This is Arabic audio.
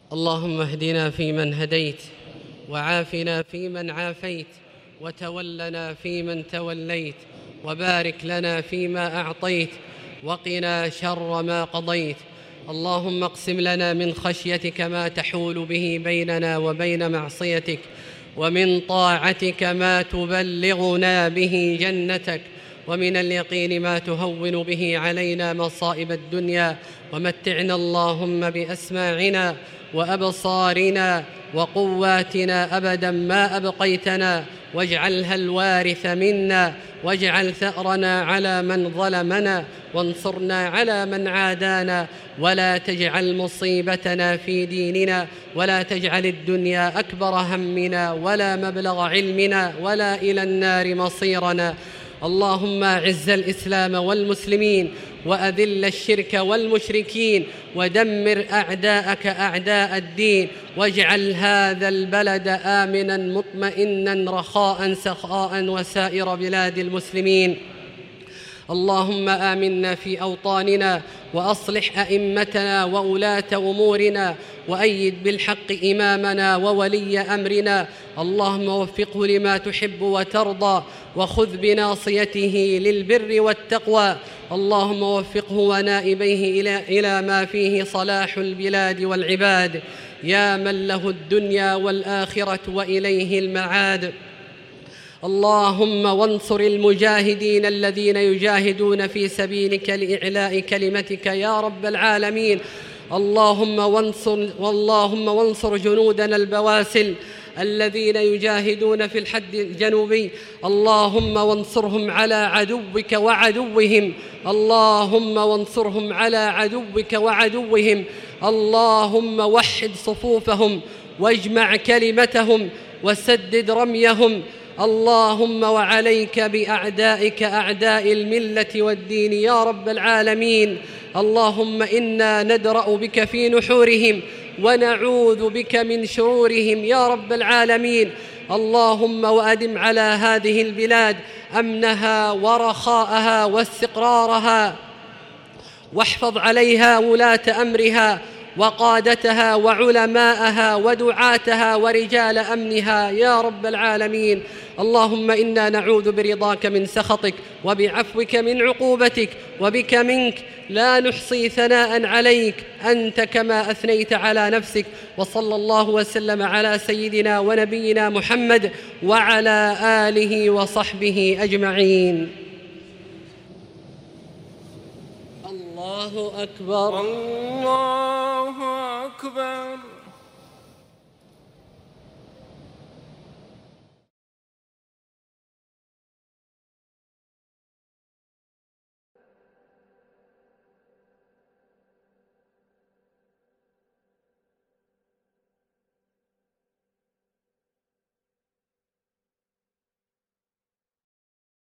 اللهم اهدنا فيمن هديت، وعافنا فيمن عافيت، وتولنا فيمن توليت، وبارك لنا فيما أعطيت، وقنا شر ما قضيت. اللهم اقسم لنا من خشيتك ما تحول به بيننا وبين معصيتك، ومن طاعتك ما تبلغنا به جنتك، ومن اليقين ما تهون به علينا مصائب الدنيا، ومتعنا اللهم بأسماعنا وأبصارنا وقواتنا أبدا ما أبقيتنا، واجعلها الوارث منا، واجعل ثأرنا على من ظلمنا، وانصرنا على من عادانا، ولا تجعل مصيبتنا في ديننا، ولا تجعل الدنيا أكبر همنا ولا مبلغ علمنا ولا إلى النار مصيرنا. اللهم أعز الإسلام والمسلمين، وأذل الشرك والمشركين، ودمر أعداءك أعداء الدين، واجعل هذا البلد آمنا مطمئنا رخاء سخاء وسائر بلاد المسلمين. اللهم آمنا في أوطاننا، وأصلح أئمتنا وولاة أمورنا، وأيد بالحق إمامنا وولي أمرنا. اللهم وفقه لما تحب وترضى، وخذ بناصيته للبر والتقوى. اللهم وفقه ونائبيه إلى ما فيه صلاح البلاد والعباد، يا من له الدنيا والآخرة وإليه المعاد. اللهم وانصر المجاهدين الذين يجاهدون في سبيلك لإعلاء كلمتك يا رب العالمين. اللهم وانصر جنودنا البواسل الذين يجاهدون في الحد الجنوبي. اللهم وانصرهم على عدوك وعدوهم. اللهم وانصرهم على عدوك وعدوهم. اللهم وحد صفوفهم، واجمع كلمتهم، وسدد رميهم. اللهم وعليك بأعدائك أعداء الملة والدين يا رب العالمين. اللهم إنا ندرأ بك في نحورهم، ونعوذ بك من شرورهم يا رب العالمين. اللهم وأدم على هذه البلاد أمنها ورخاءها واستقرارها، واحفظ عليها ولاة أمرها وقادتها وعلماءها ودعاتها ورجال أمنها يا رب العالمين. اللهم إنا نعوذ برضاك من سخطك، وبعفوك من عقوبتك، وبك منك، لا نحصي ثناء عليك أنت كما أثنيت على نفسك. وصلى الله وسلم على سيدنا ونبينا محمد وعلى آله وصحبه أجمعين. الله أكبر. الله أكبر.